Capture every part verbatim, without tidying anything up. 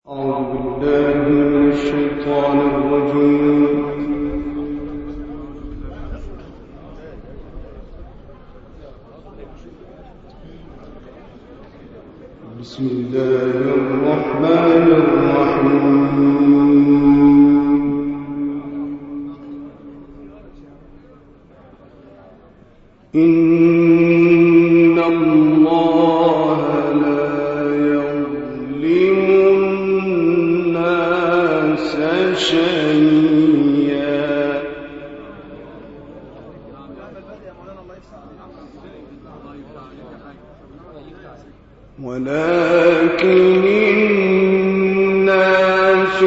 أعوذ بالله من الشيطان الرجيم. بسم الله الرحمن الرحيم. إن الله لا يظلم الناس شيئا ولكن الناس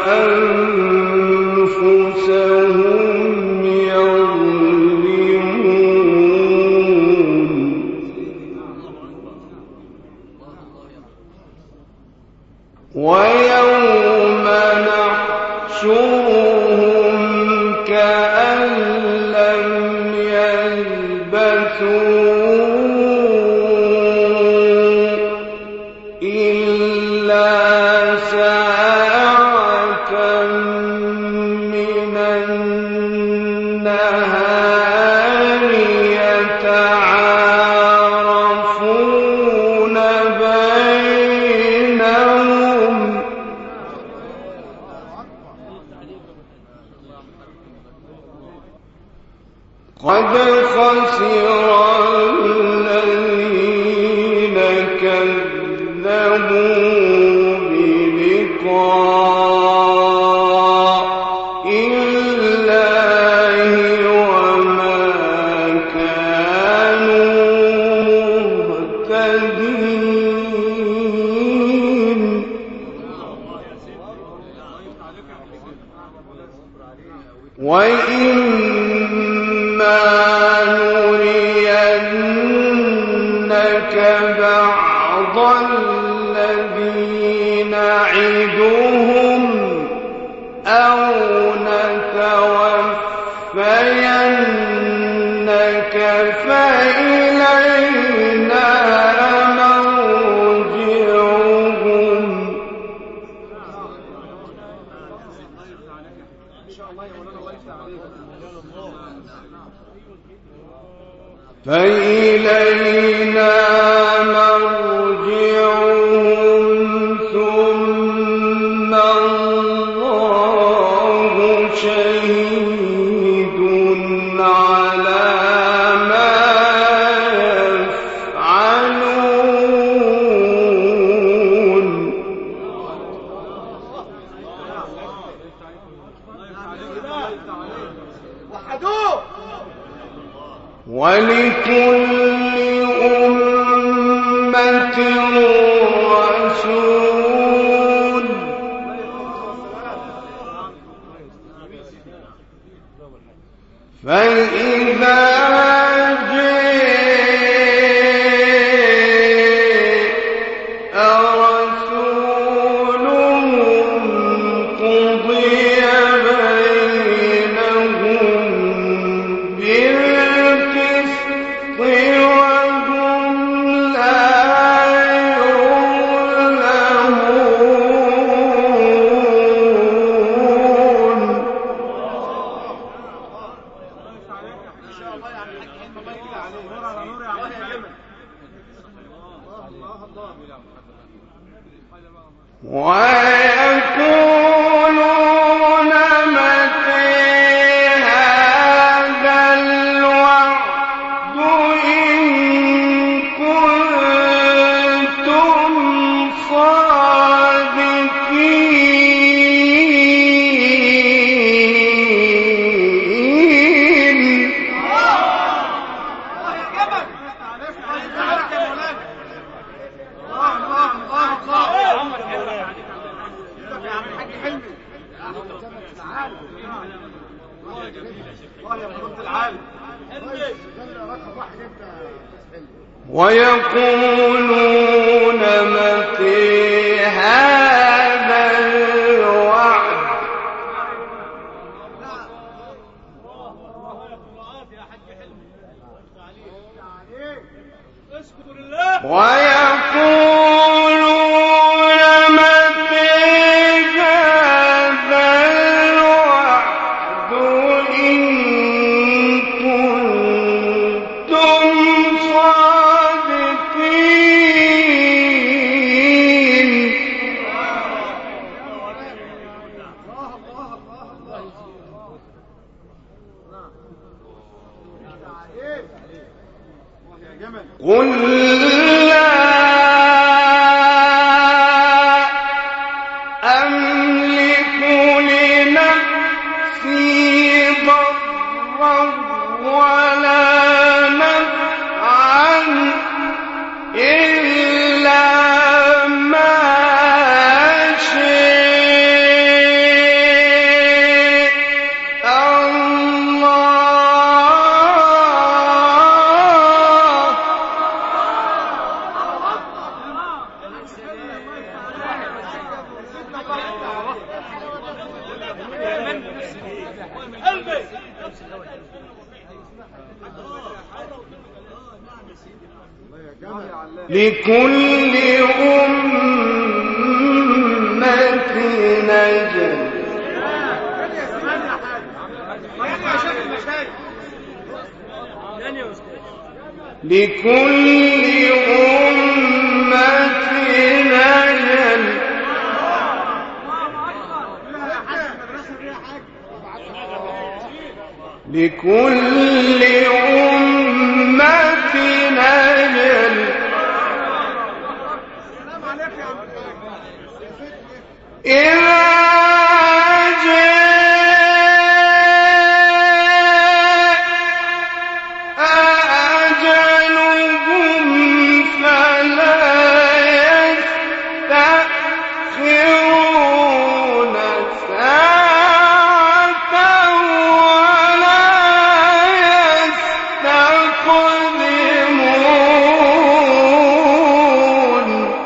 أنفسهم يظلمون. ويوم نحشرهم كأن لم يلبثوا قد خسر الذين كذبوا بلقاء الله وما كانوا مهتدين. وإما نرينك بعض الذي نعدهم أو نتوفينك فإلينا مرجعهم فإلينا مرجعهم ثم الله شهيد على ما يفعلون. ولكل أمة رسول فإذا جاء رسولهم قضي بينهم بالقسط وهم لا يظلمون. ويقولون متى هذا الوعد إن كنتم صادقين. ويقولون متى هذا الوعد ويقولون متى قل لا أملك لنفسي ضرا ولا نفعا إلا ما شاء الله. لكل أمة نجم لكل أمة نجم لكل أمة نجم إذا جاء أجلهم فلا يستأخرون ساعة ولا يستقدمون.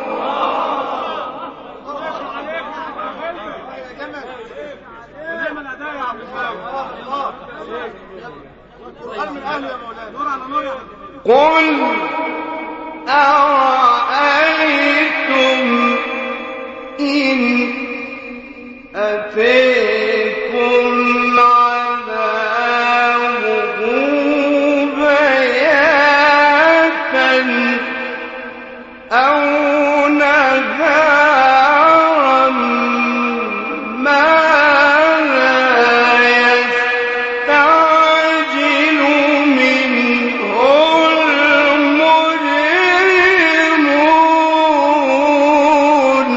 قل أرأيتم إن أتيكم عذابه بياتا أو نهارا ماذا يستعجل منه المجرمون.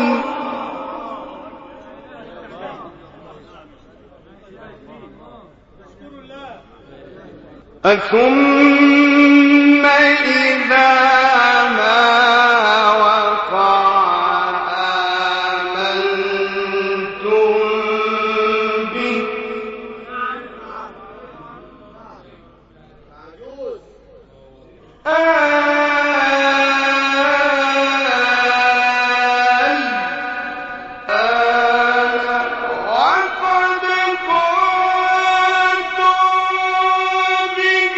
أثم إذا ما وقع آمنتم به وقد كنتم به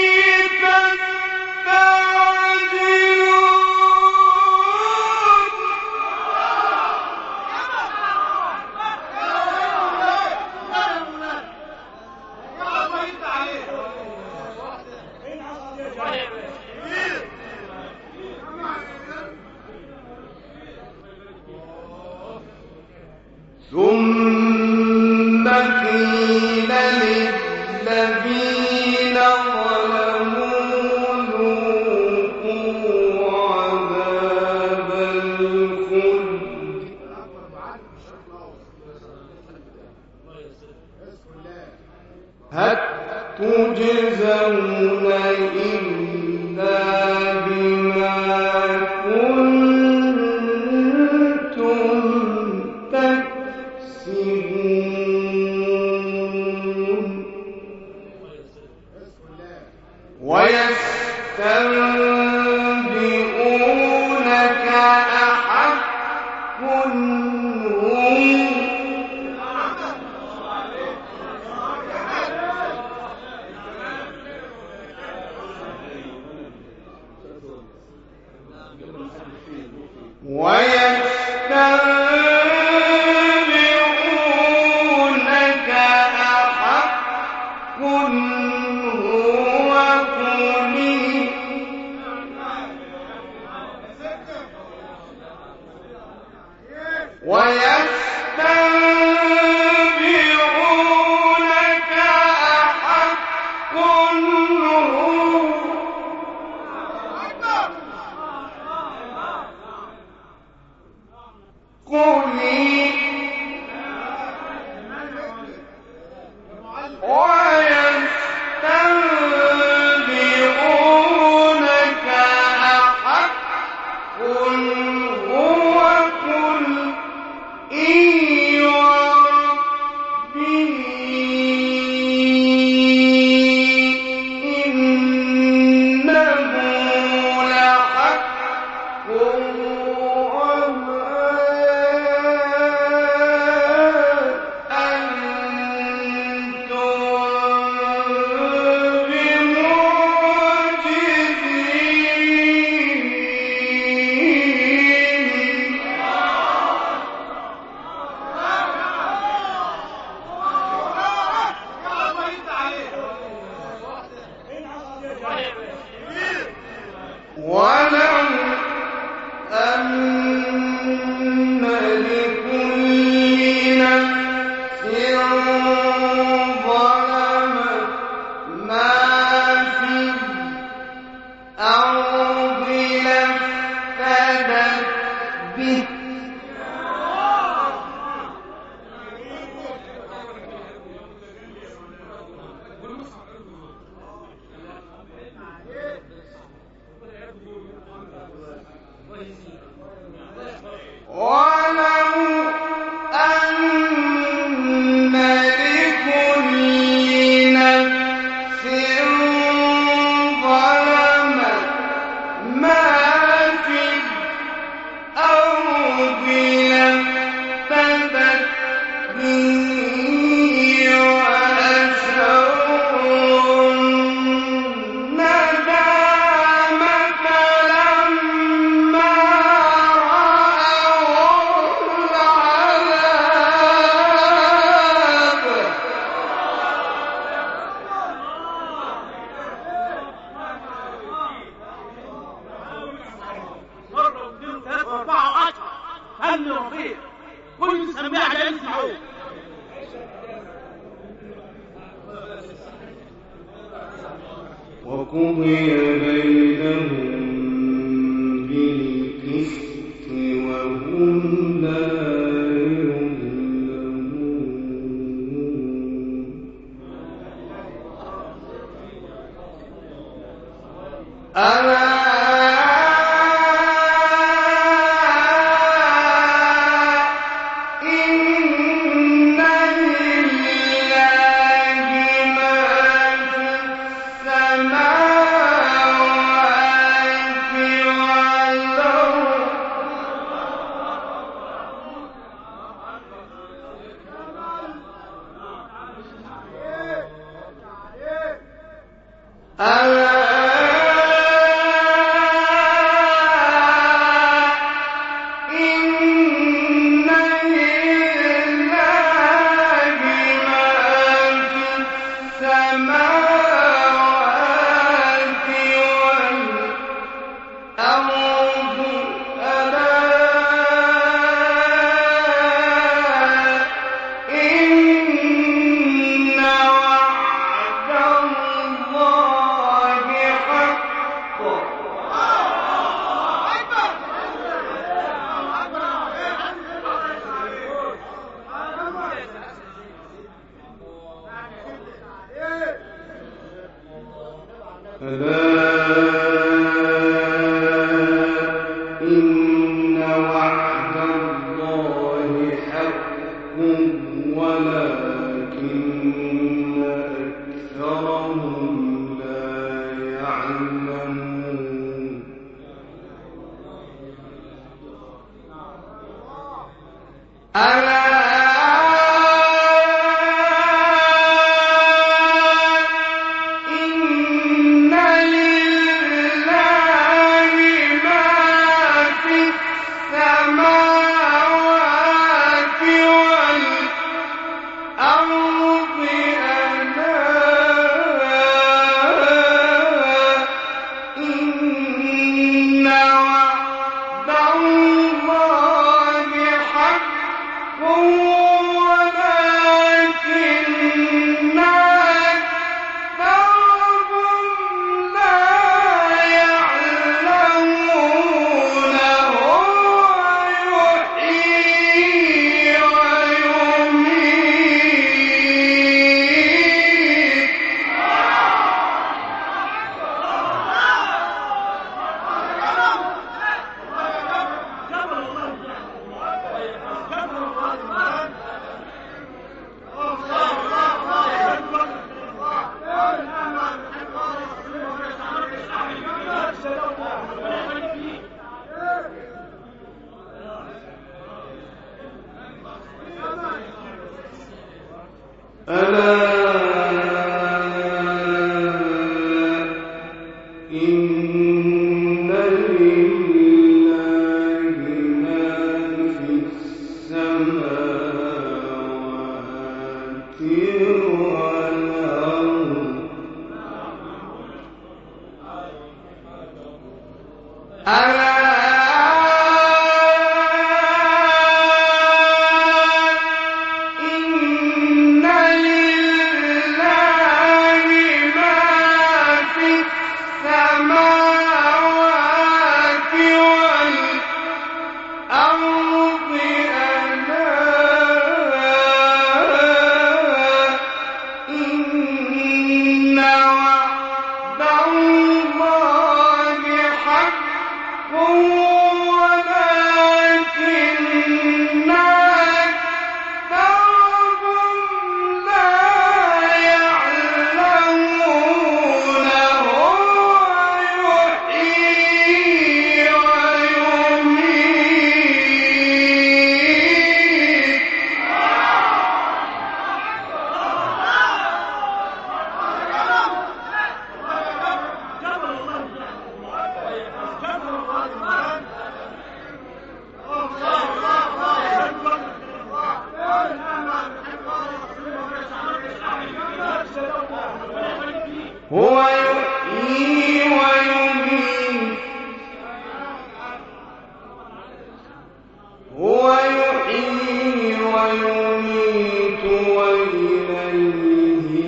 ثم قيل للذين ظلموا ذوقوا عذاب الخلد هل تجزون إلا بما كنتم تكسبون. ويستنبئونك أحق هو ويستنبئونك أحق هو قل ويستنبئونك أحق هو سميها عشان يسمعوه. وقضي بينهم بالقسط وهم لا يظلمون. ألا هو يحيي ويميت وإليه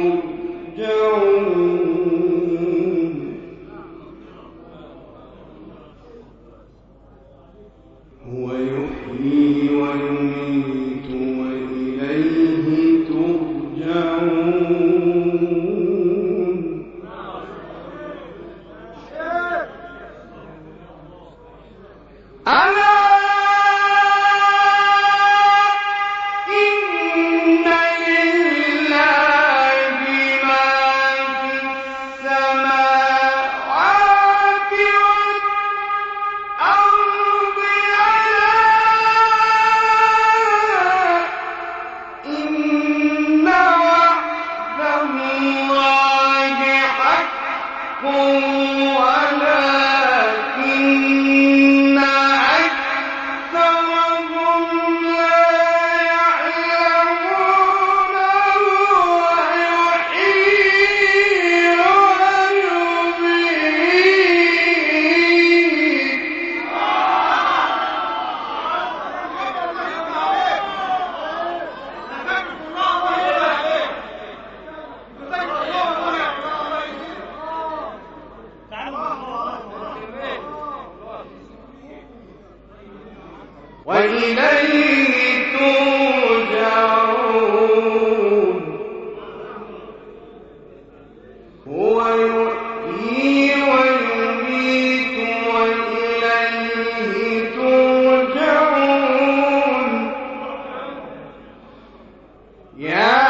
ترجعون هو يحيي ويميت وإليه ترجعون ألا إن لله ما في السماوات والأرض ألا إن وعد الله حق ولكن أكثرهم لا يعلمون هو يحيي ويميت وإليه ترجعون هو يحيي ويميت وإليه ترجعون يا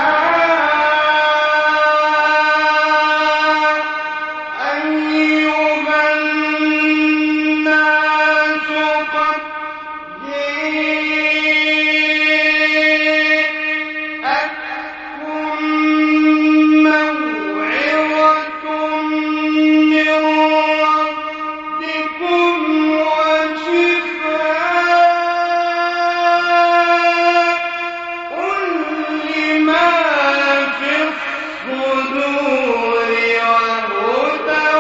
أيها الناس قد جاءتكم موعظة من ربكم وشفاء لما في الصدور وهدى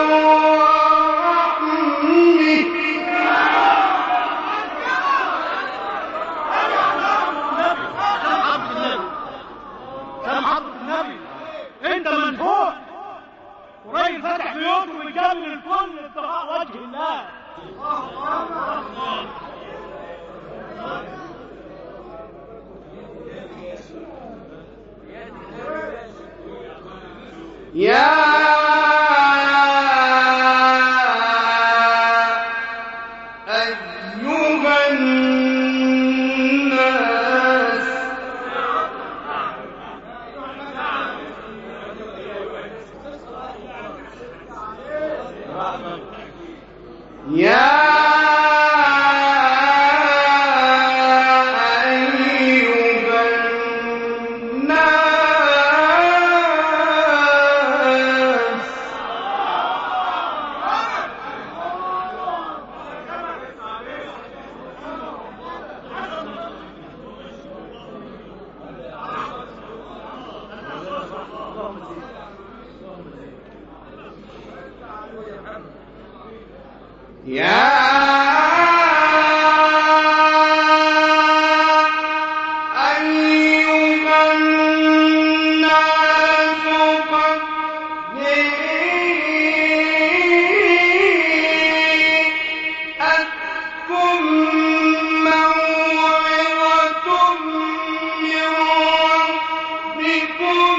ورحمة كلام حضرة النبي. انت منفوع وراجل فاتح بيوت وبيجامل الكل ابتغاء وجه الله. يا أيها الناس يا أيها الناس يا أيها الناس قد جاءتكم موعظة من ربكم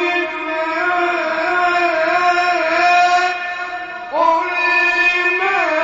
وشفاء لما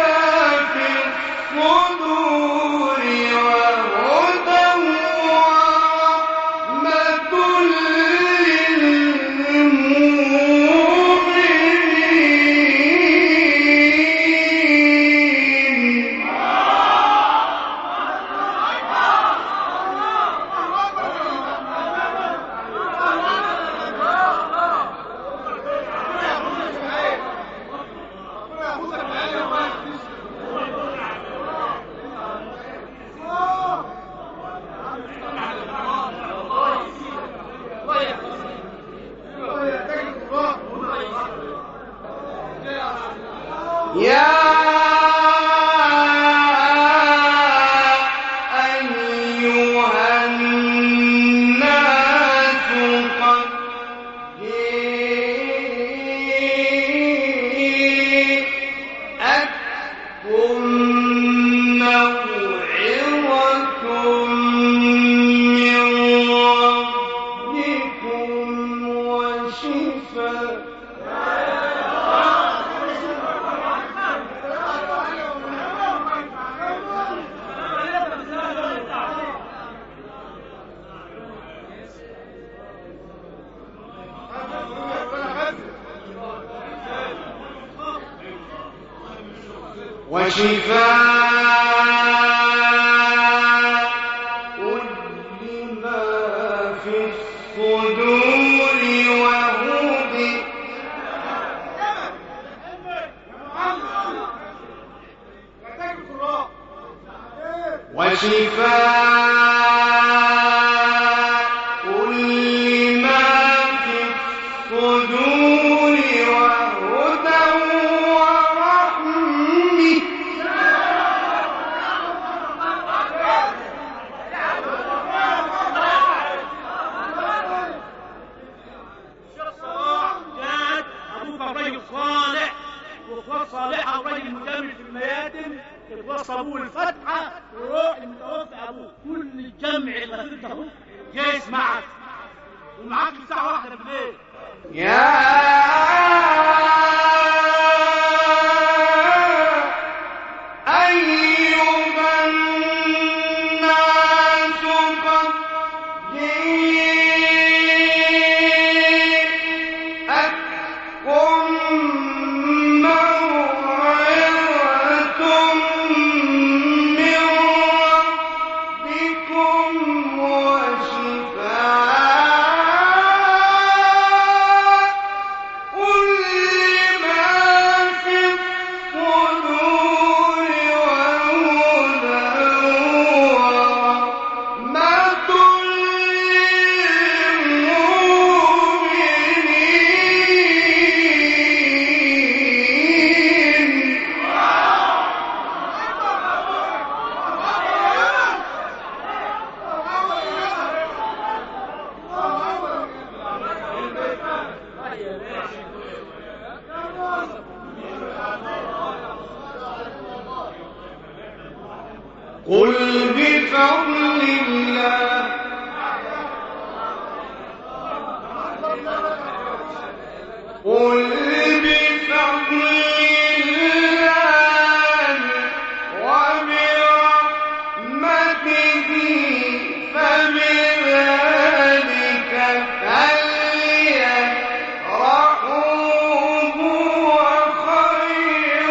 وشفاء لما في الصدور وهدى وشفاء لما في الصدور وهدى ورحمة رجل صالح واخوات صالحه ورجل مجامل في المياتم يتوصى ابوه الفتحه ويروح المتوفى ابوه. كل الجمع اللي خدته اهو جاي يسمعك ومعاك الساعه واحده بالليل. يا أيها الناس قد جاءتكم موعظة من ربكم وشفاء لما في الصدور وهدى ورحمة للمؤمنين. قل بفضل الله قل بفضل الله وبرحمته فبذلك فليفرحوا هو خير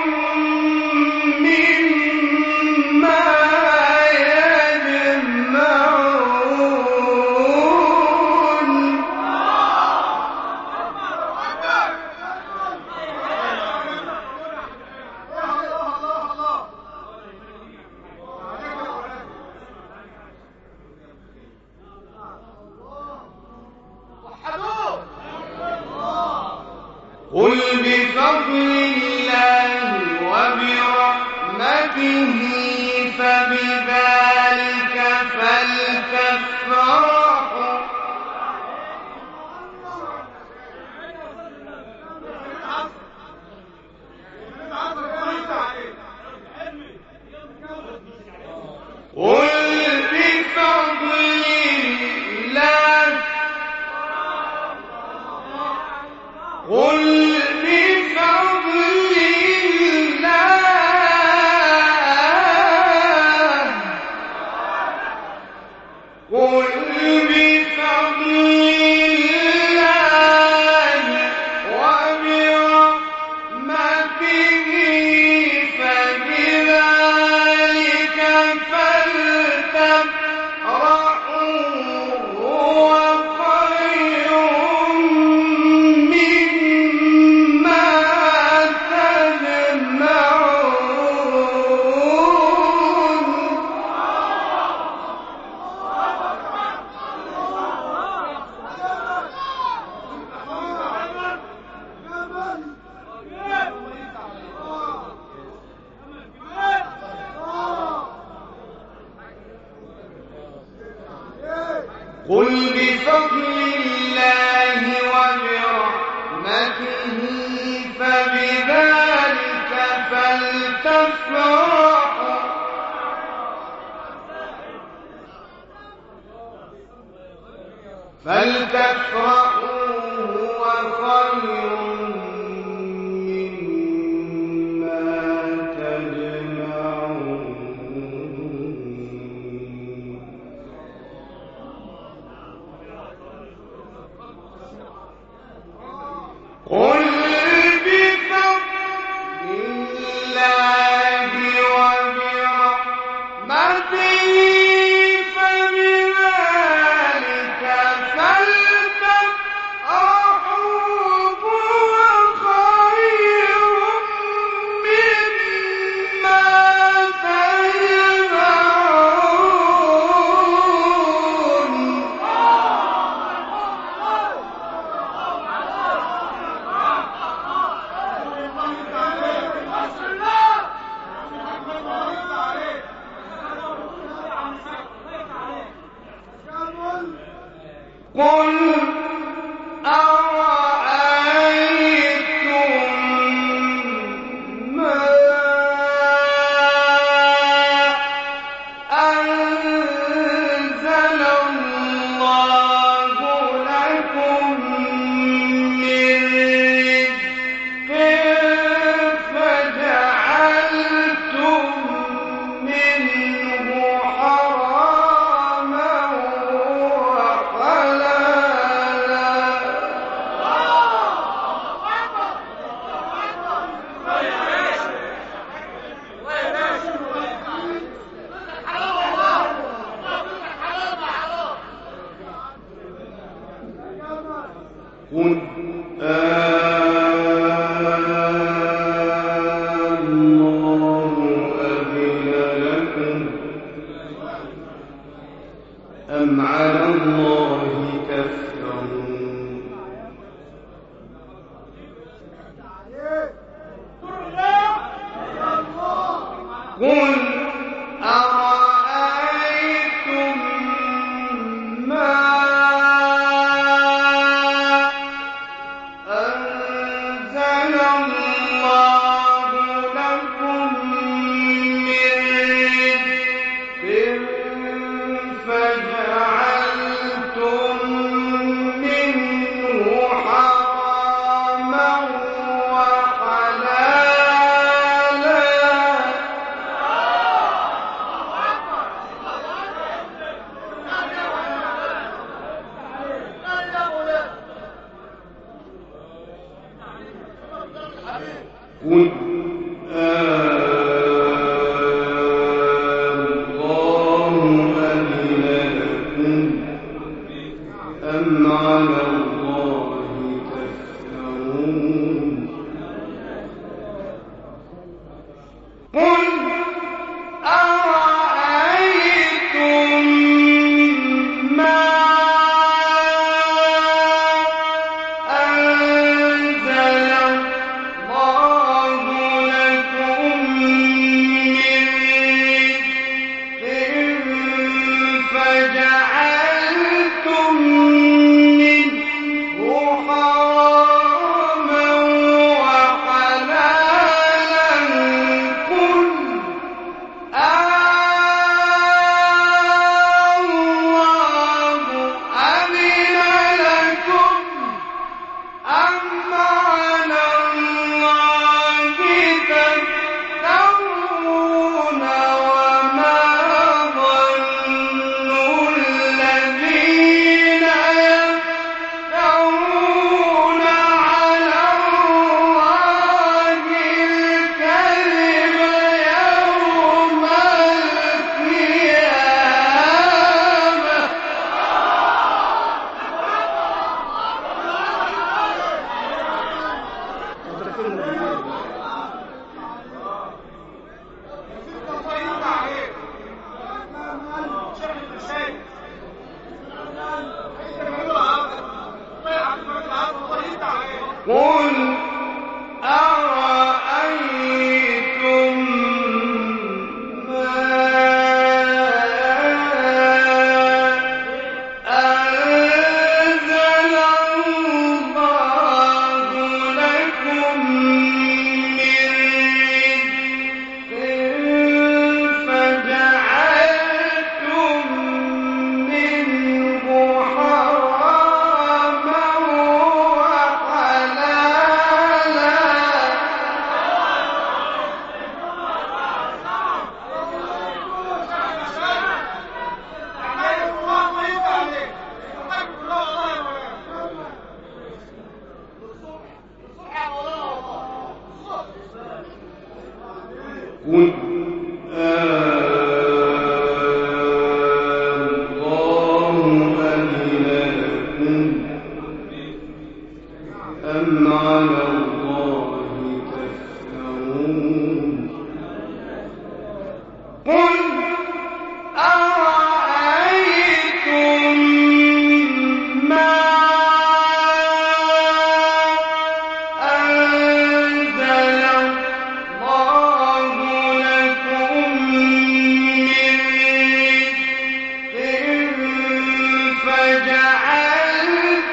مما يجمعون. قل بفضل الله وبرحمته فبذلك فلتفرحوا قل بفضل الله قل بفضل الله قل بفضل الله وبرحمته فبذلك فلتفرحوا هو خير مما تجمعون. قل بفضل الله وبرحمته فبذلك فلتفرحوا فلتفرحوا هو خير مما تجمعون. قل بفضل الله قل آه الله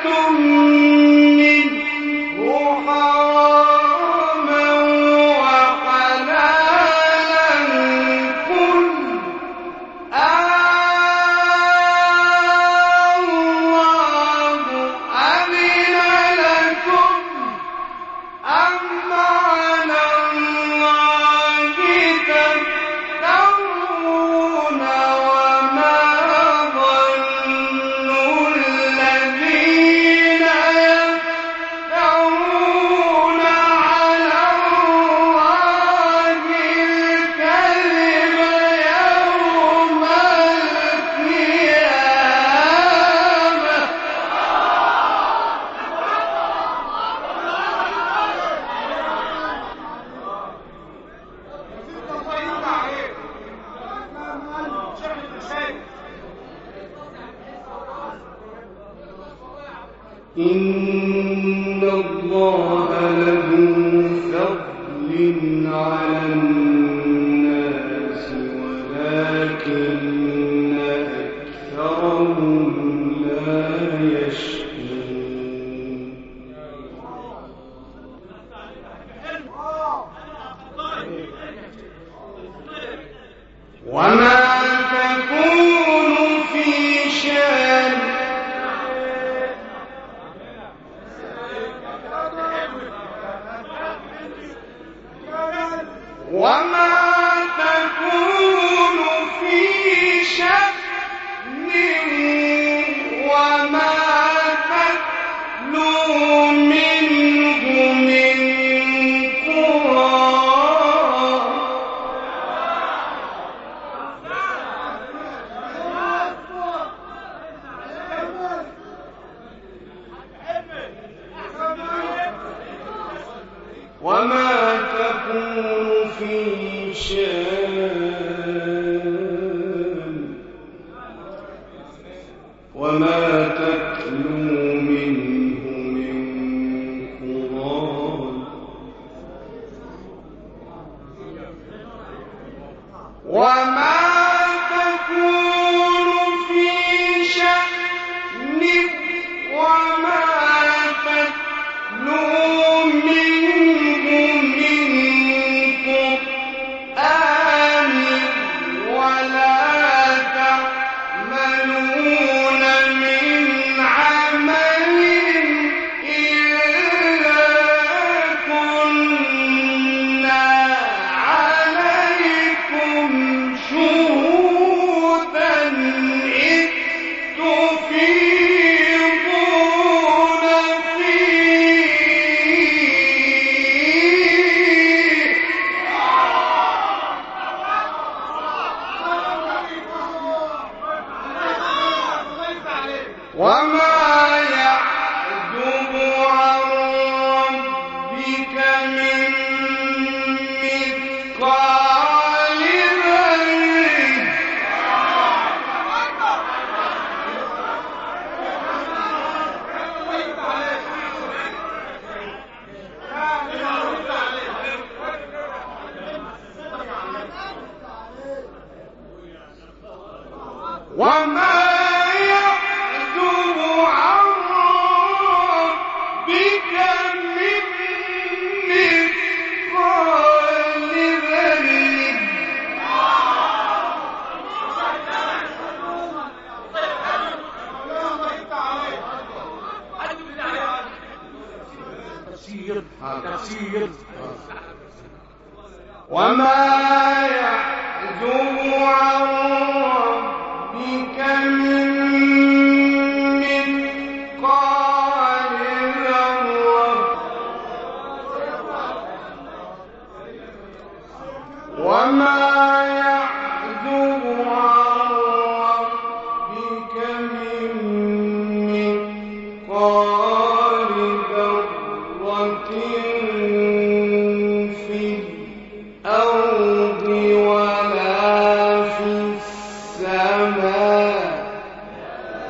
إن الله لذو فضل على الناس ولكن أكثرهم لا يشكرون. وما تكون في شأن وما تكون في شأن وما تتلو منه من قرآن وما تكون في شأن وما تتلو منه من قرآن وما تكون في شأن وما تتلو منه من قرآن ولا تعملون من عمل إلا كنا عليكم شهودا إذ تفيضون فيه وما يعزب عن ربك من مثقال ذرة وما يعزب عن ربك من مثقال ذرة تفسير تفسير وما يعزب عن ربك من مثقال ذرة وما يعزب عن ربك من مثقال ذرة في الأرض ولا في السماء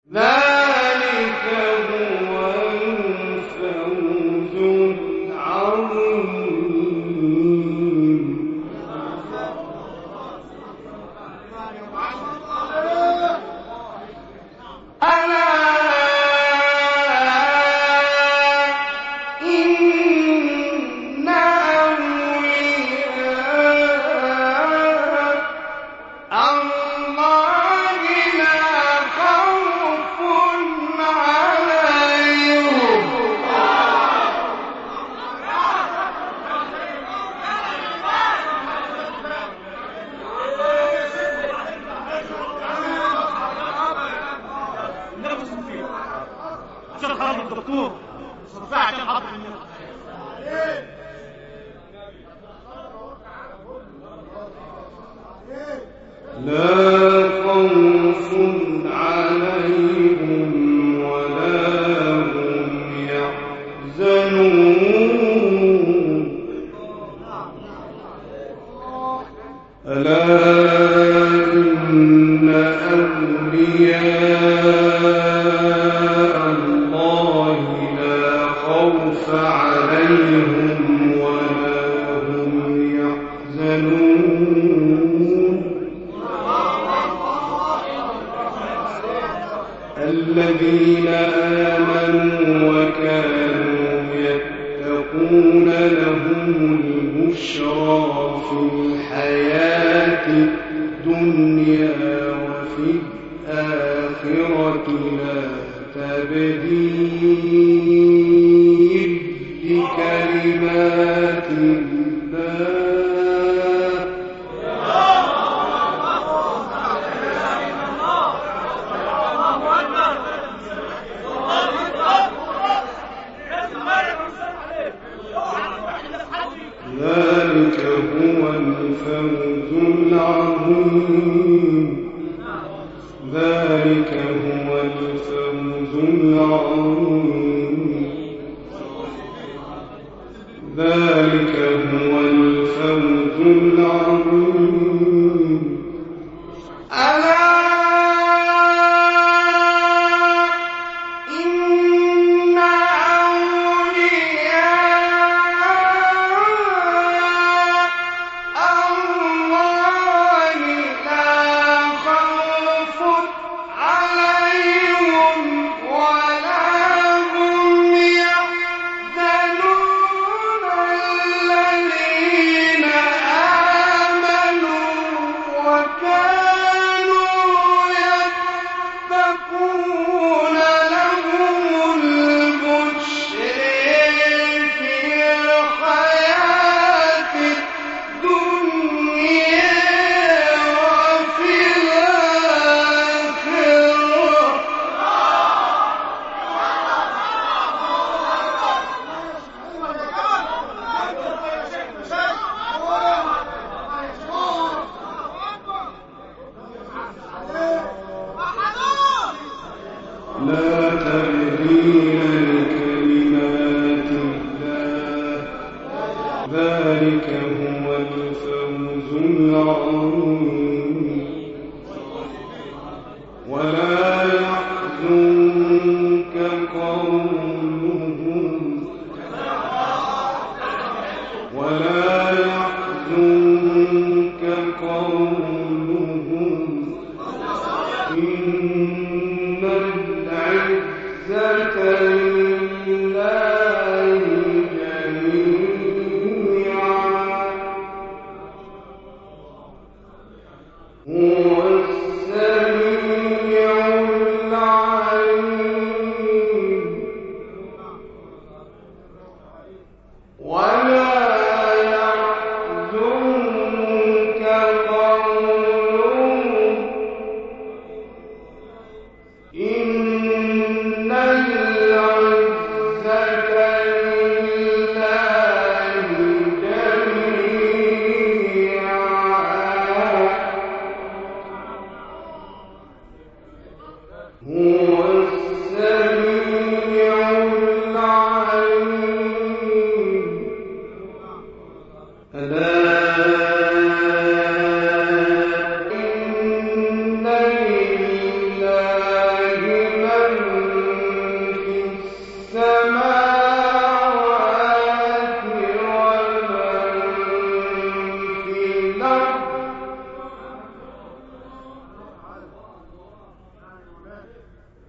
ذلك هو الفوز العظيم. ألا إن أولياء الله لا خوف عليهم نفس فيه عشان خاطر الدكتور صرفها عشان خاطر النفس. لا خوف عليهم ولا هم يحزنون. ألا إن أولياء الله لا خوف عليهم ولا هم يحزنون. الذين آمنوا وكانوا يتقون لهم البشرى في الحياة الدنيا وفي الآخرة لا تبديل لكلمات الله. ذلك هو الفوز العظيم. ذلك هو الفوز العظيم. ذلك هو الفوز العظيم. ألا لا تبديل لكلمات الله. ذلك هو الفوز العظيم. ولا يحزنك قولهم ولا يحزنك قولهم إن العزة لله جميعا. هو السميع العليم. ولا يحزنك قولهم إن العزة لله جميعا. هو السميع العليم. ألا إن لله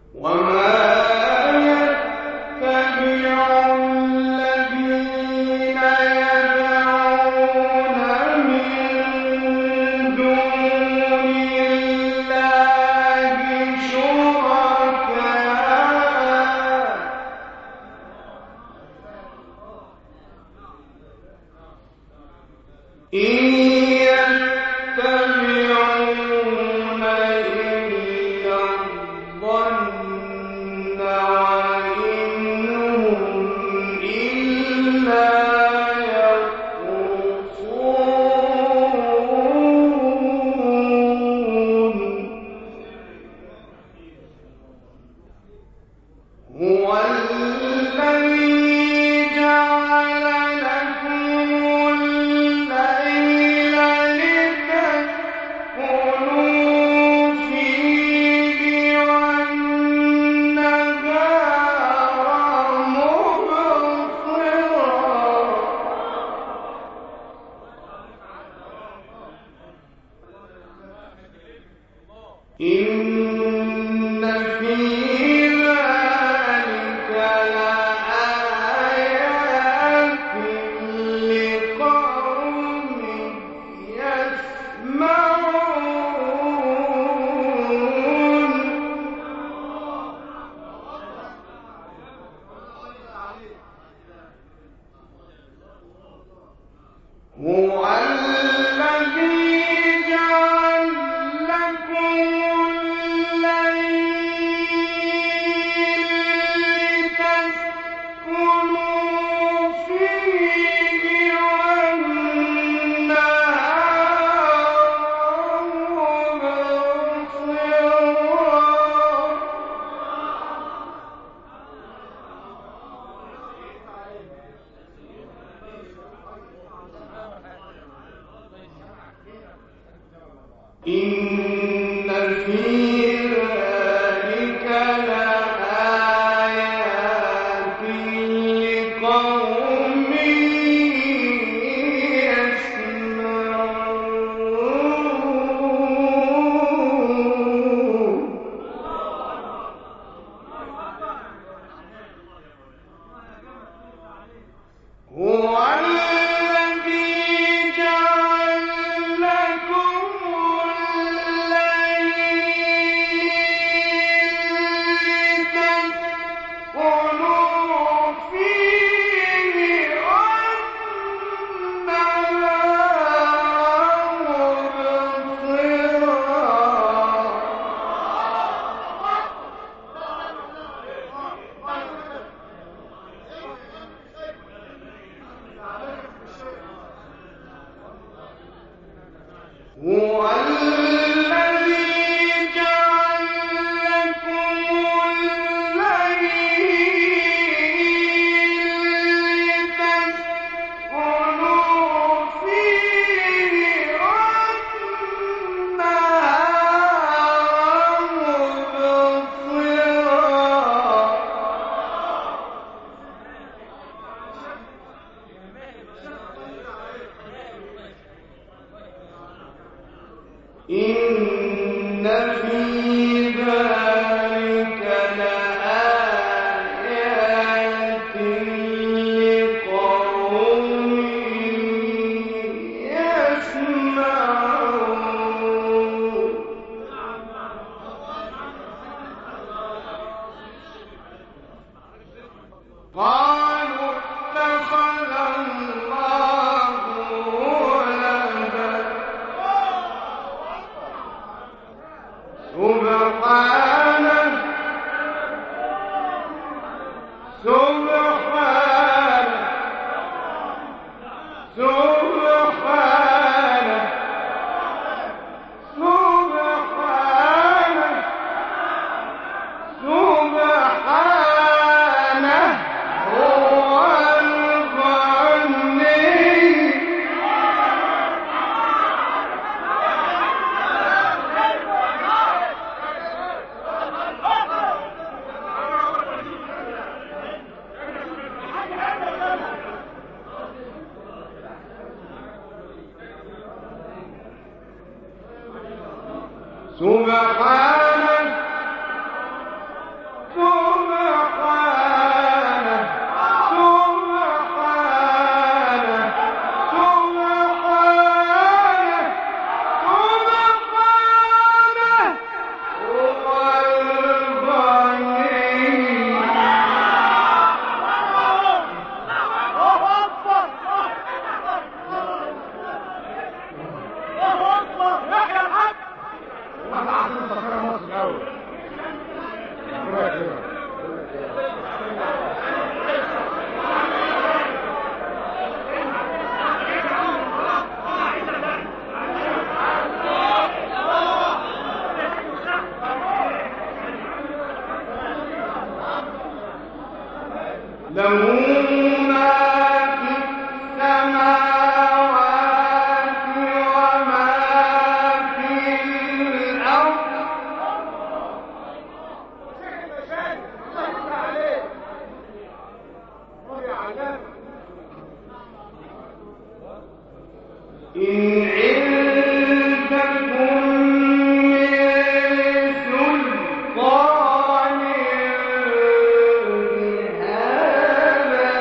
سبحانه له ما في السماوات وما في الأرض إن عندكم من سلطان بهذا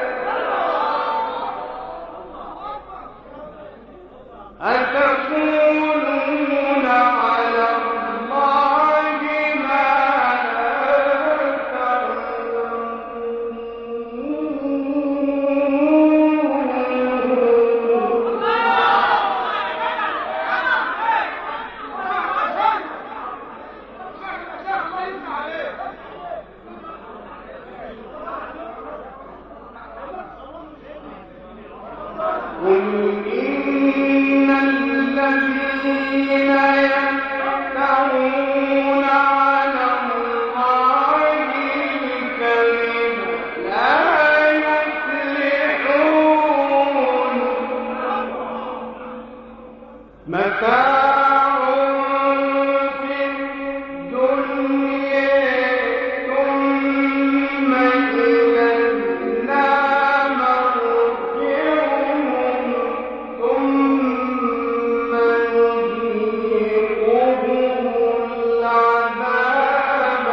أتقولون على الله ما لا قل إن الذين يفترون على الله الكذب لا يفلحون متاع في الدنيا ثم إلينا مرجعهم ثم نذيقهم العذاب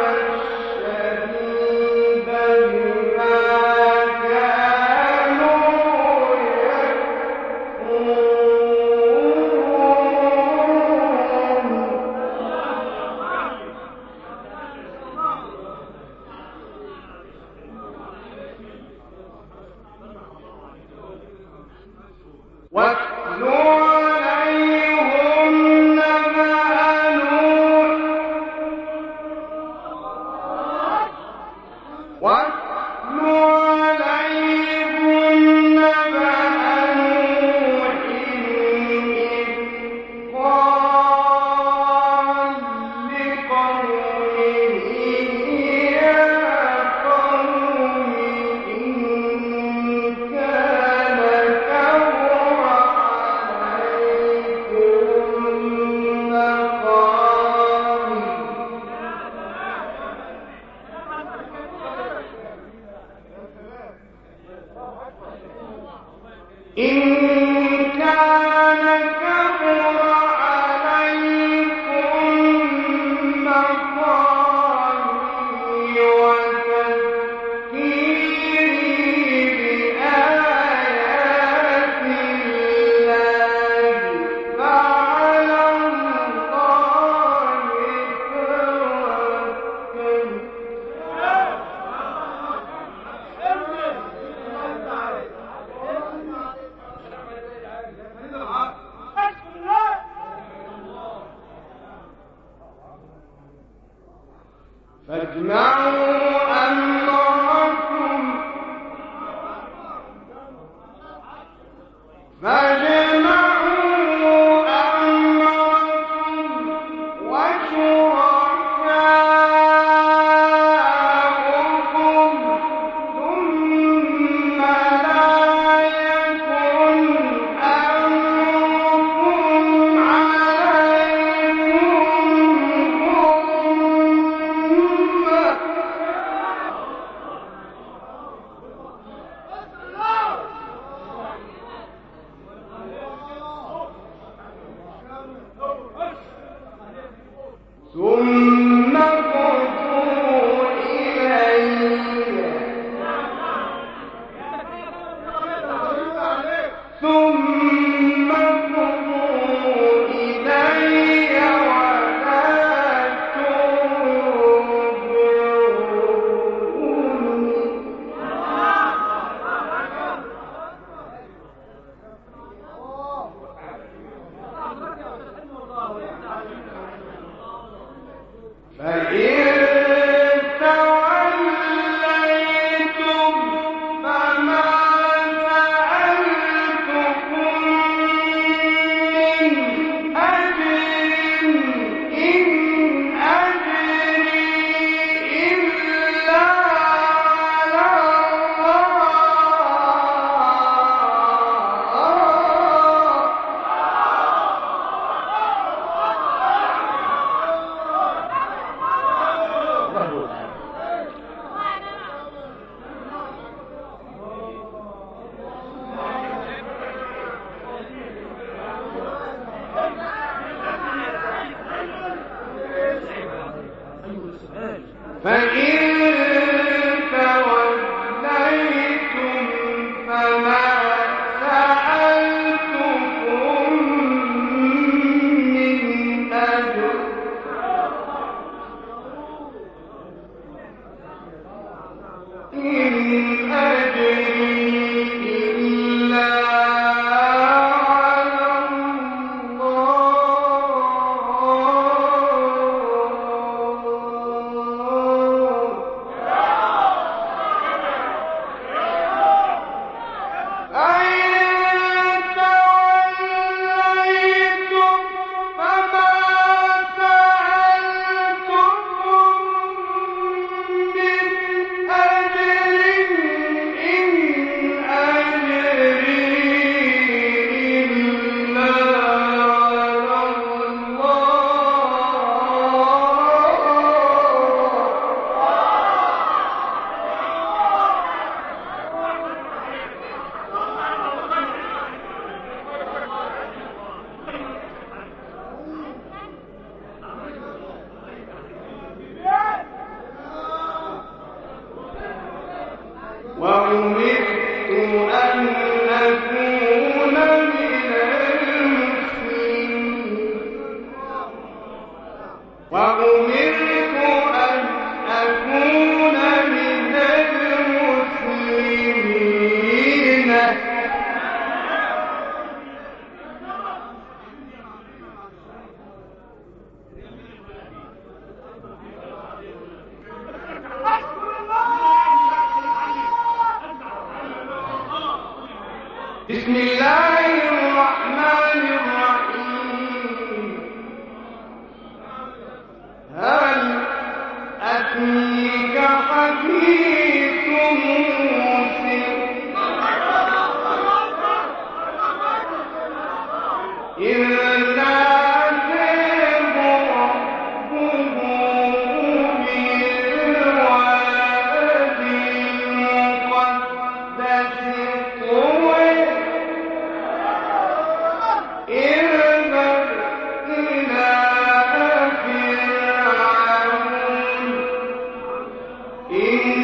الشديد بما كانوا يكفرون واتل عليهم نبأ نوح واتل عليهم نبأ نوح إذ قال لقومه يا قوم إن كان كبر عليكم مقامي إن كان كبر عليكم مقامي وتذكيري بآيات الله فعلى الله توكلت فاجمعوا أمركم فاجمعوا أمركم وشركاءكم ثم لا يكن أمركم عليكم غمة بسم الله الرحمن الرحيم هل أتيك حديث موسى إذ ناداه ربه بالواد المقدس طوى اذهب إلى فرعون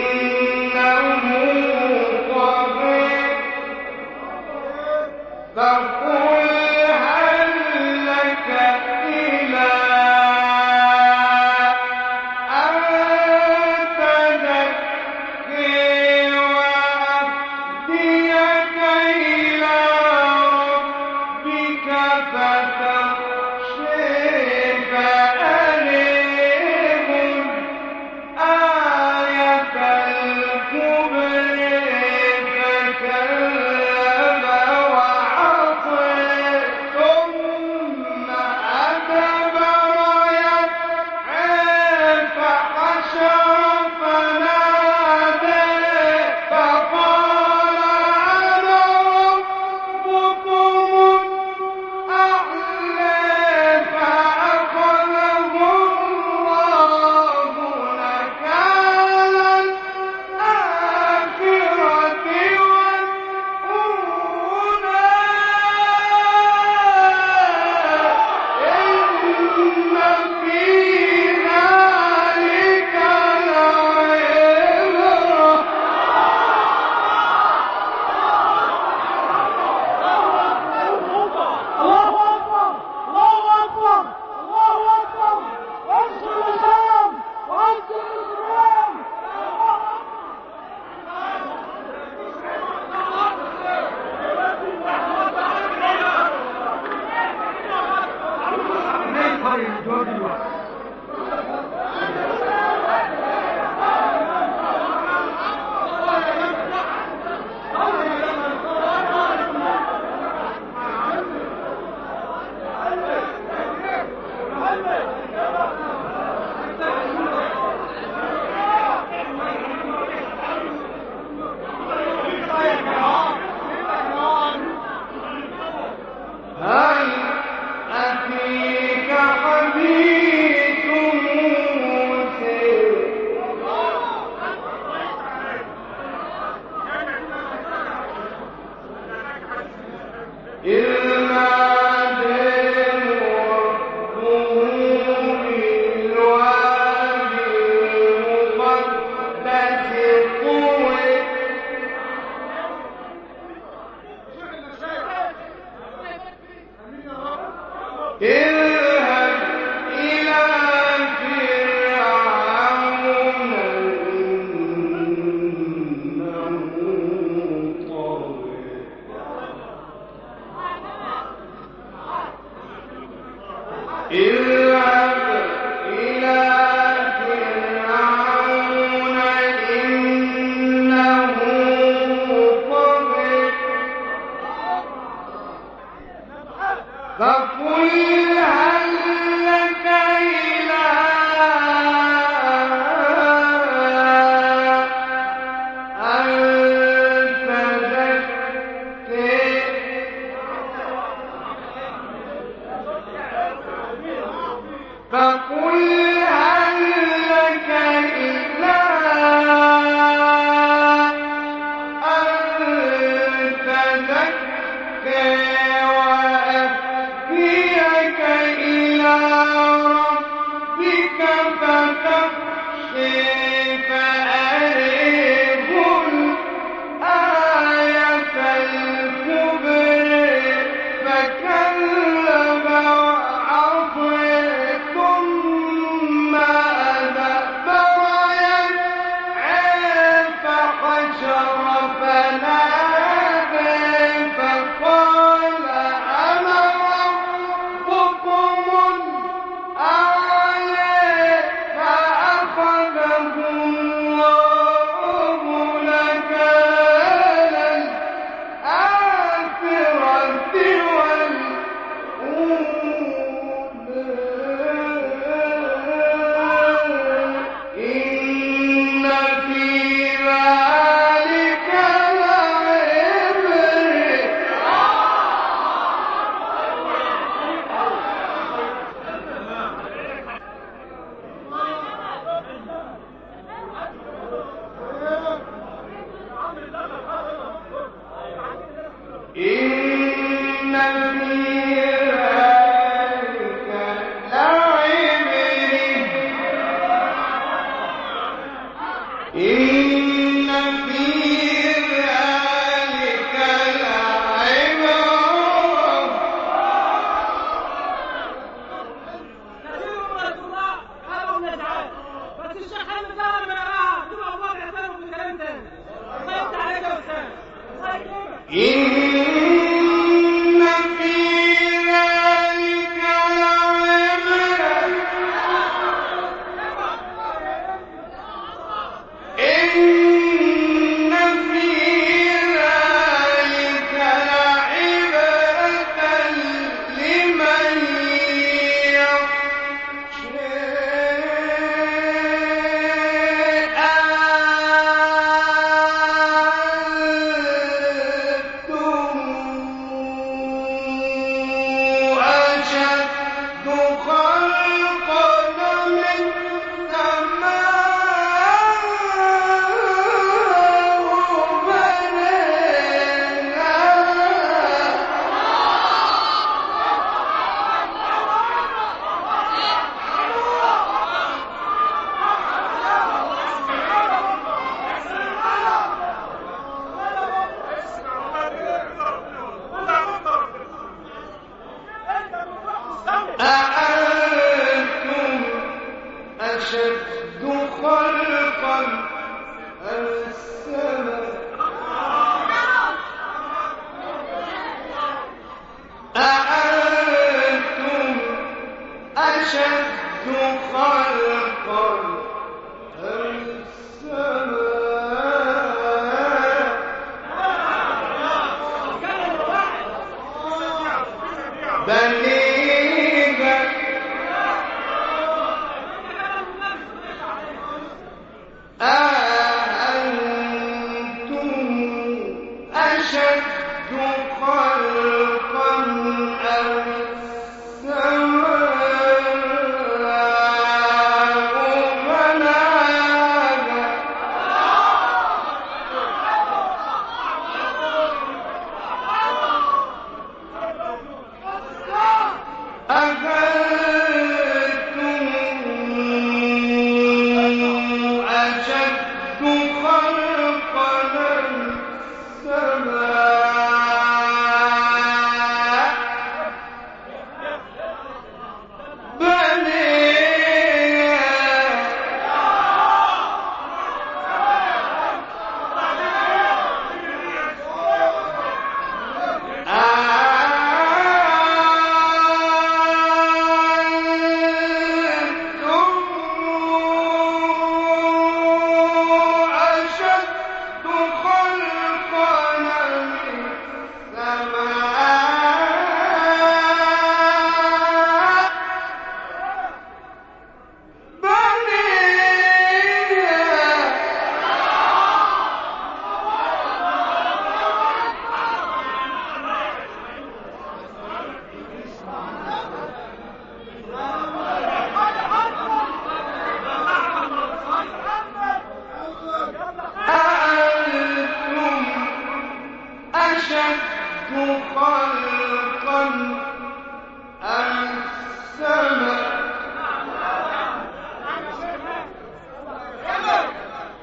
أَنتُمْ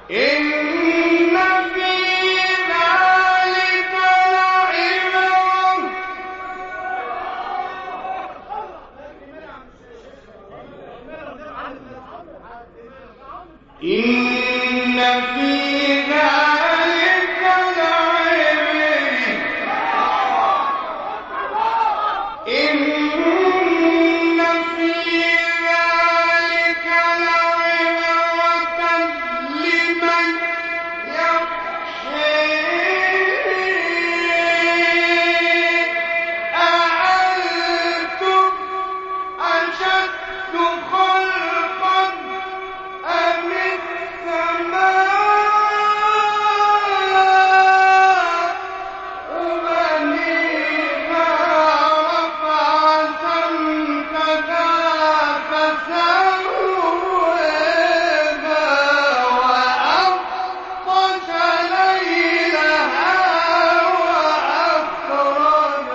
إن في ذلك لعبرة إن في ذلك لعبرة إن في ذلك لعبرة لمن يخشى أأنتم أشد خلقا أم السماء بنيها رفع سمكها فسواها وأغطش ليلها وأخرج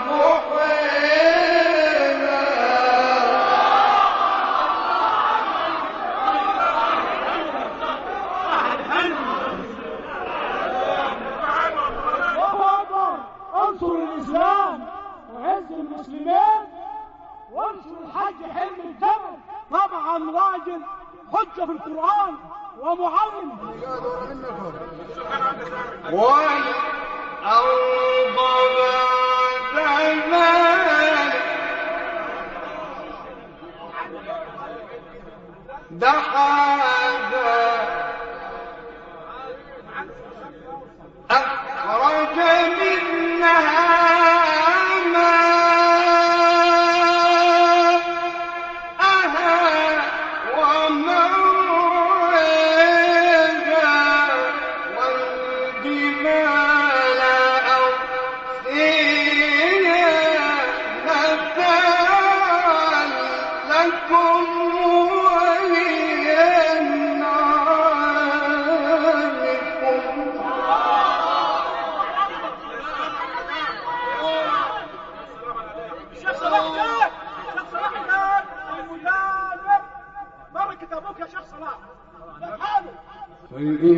الله أكبر. انصر الإسلام وعز المسلمين وانصر الحاج حلمي الجمل، طبعا راجل حجة في القرآن ومعلم. والأرض بعد ذلك دحاها أخرج منها ماءها ومرعاها والجبال أرسيها متاعا لكم ولأنعامكم. الشيخ صلاح جاك، الشيخ صلاح جاك المدرب. بركة أبوك يا شيخ صلاح. حاله فإذا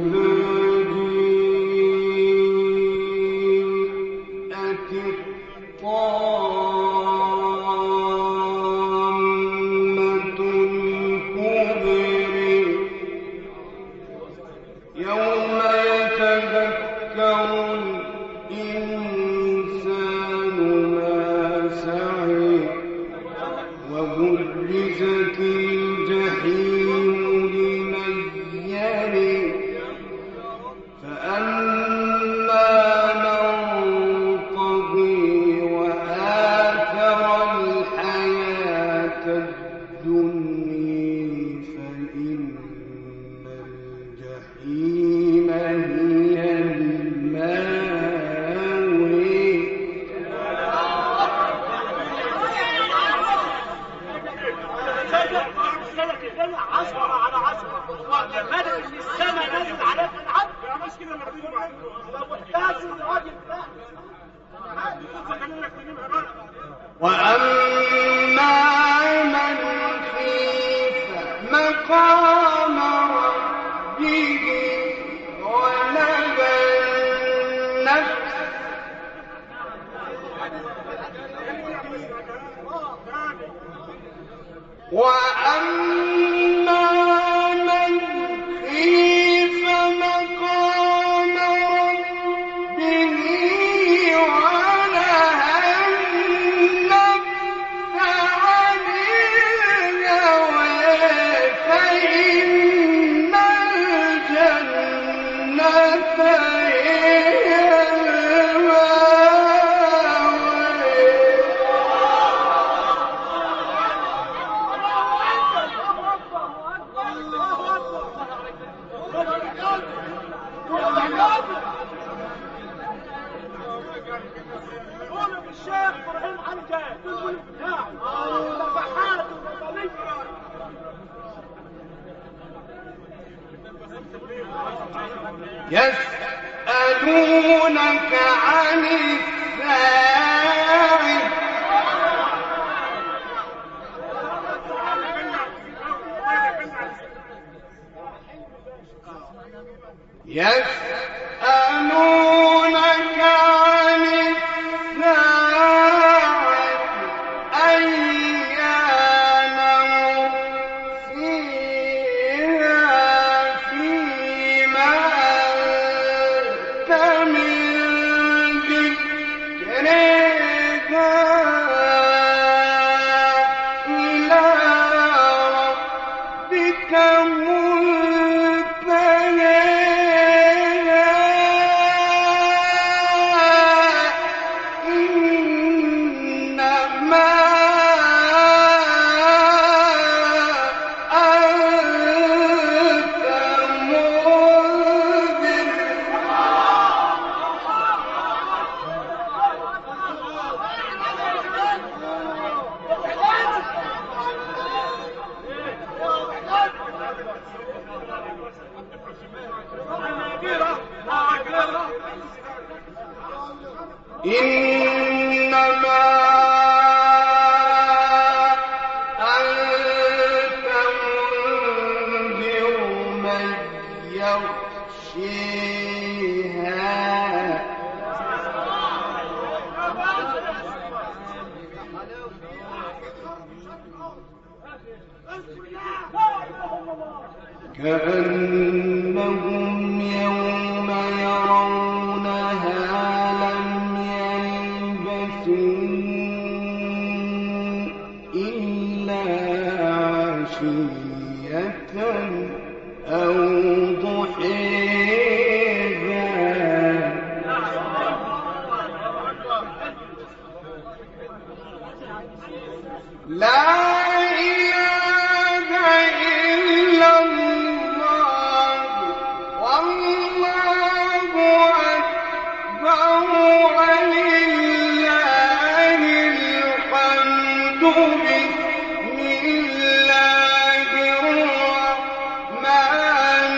جاءت الطامة الكبرى يوم يتذكر الإنسان ما سعى وبرزت الجحيم لمن يرى فأما من طغى وآثر الحياة الدنيا فإن الجحيم هي المأوى. عشرة على عشرة. بدل من السماء نزل عليك العبد يا مش كده مرضين معاك. لو احتاج الراجل ده وأما من خيف مقام ربه ونهى النفس وأما من خيف مقام ربه ونهى النفس عن الهوى فإن الجنة هي قولوا بالشيخ ابراهيم علي جاي تقول نعم ذبحات ومثاليه. يسألونك عن الساعة يسألونك عن الساعة أيان مرسيها فيما أنت من ذكرها إلى ربك إنما أنت منذر من يخشيها كأنهم يوم يرونها إلا عشية أو ضحيها لا إله إلا الله والله أكبر ولله الحمد بسم الله الرحمن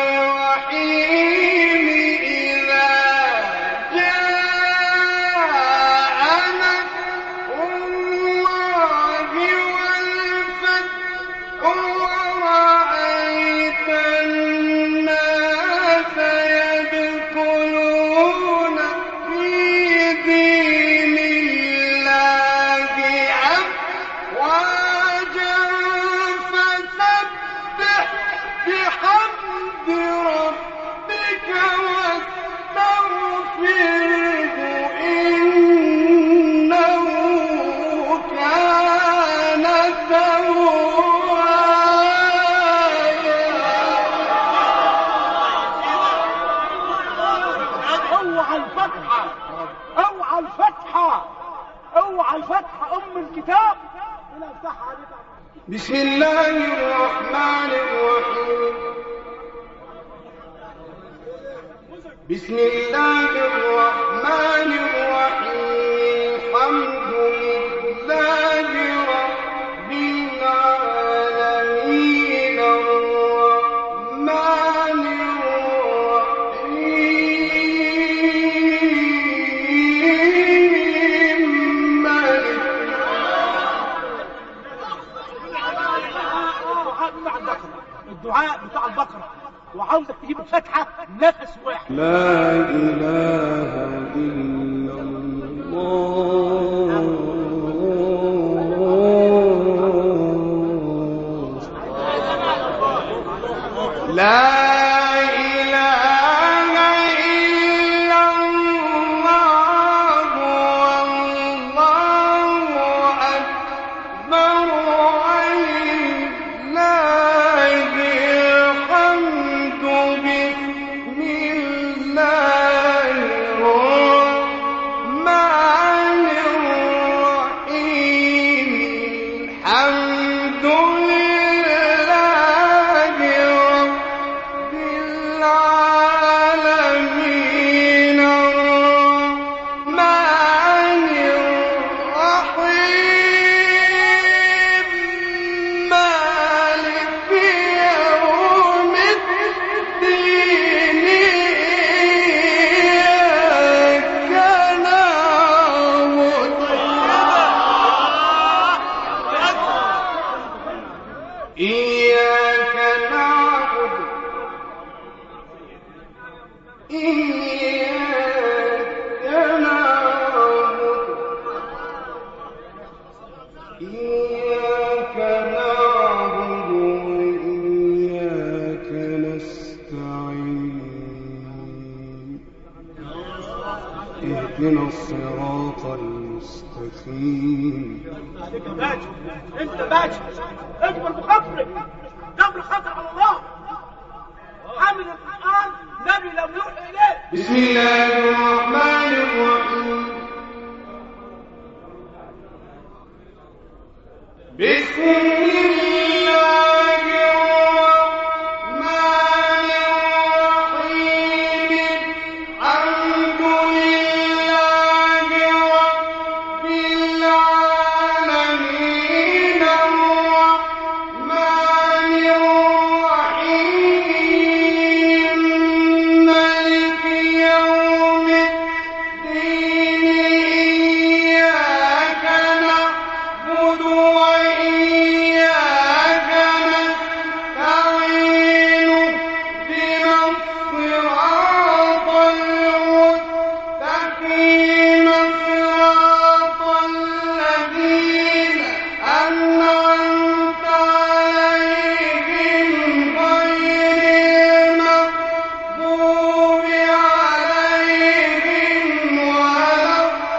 الرحيم إذا جاء نصر الله والفتح ورأيت الناس يدخلون في دين الله أفواجا فسبح بحمد ربك واستغفره إنه كان اوعى الفتحة اوعى الفتحة اوعى الفتحة ام الكتاب ولا افتحها دي. بسم الله الرحمن الرحيم بسم الله الرحمن الرحيم الحمد لله رب العالمين الرحمن الرحيم مالك الدعاء بتاع البقرة وعاوزك تجيب الفتحة نفس واحد. لا إله إلا الله لا إله إلا الله والله أكبر ولله الحمد بسم الله الرحمن إياك نعبد إياك نعبد وإياك نستعين اهدنا الصراط المستقيم. عليك يا باجي، انت باجي اكبر بخطرك، كبر خطر على الله. حامل القرآن نبي لم يوحى اليه. بسم الله الرحمن الرحيم. بسم الله الرحمن الرحيم. الحمد لله رب العالمين الرحمن الرحيم مالك يوم الدين إياك نعبد وإياك نستعين اهدنا الصراط المستقيم صراط الذين أنعمت عليهم غير المغضوب عليهم ولا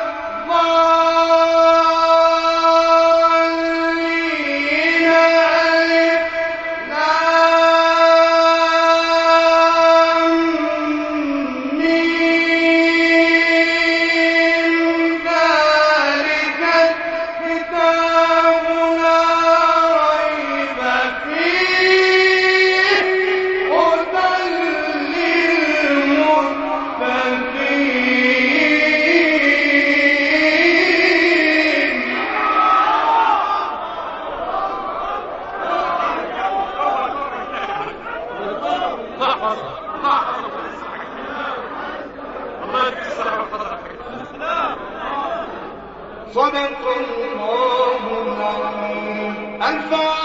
الضالين. ألف لام ميم. ذلك الكتاب لا ريب فيه هدى للمتقين. صدق الله العظيم. الفاتحة.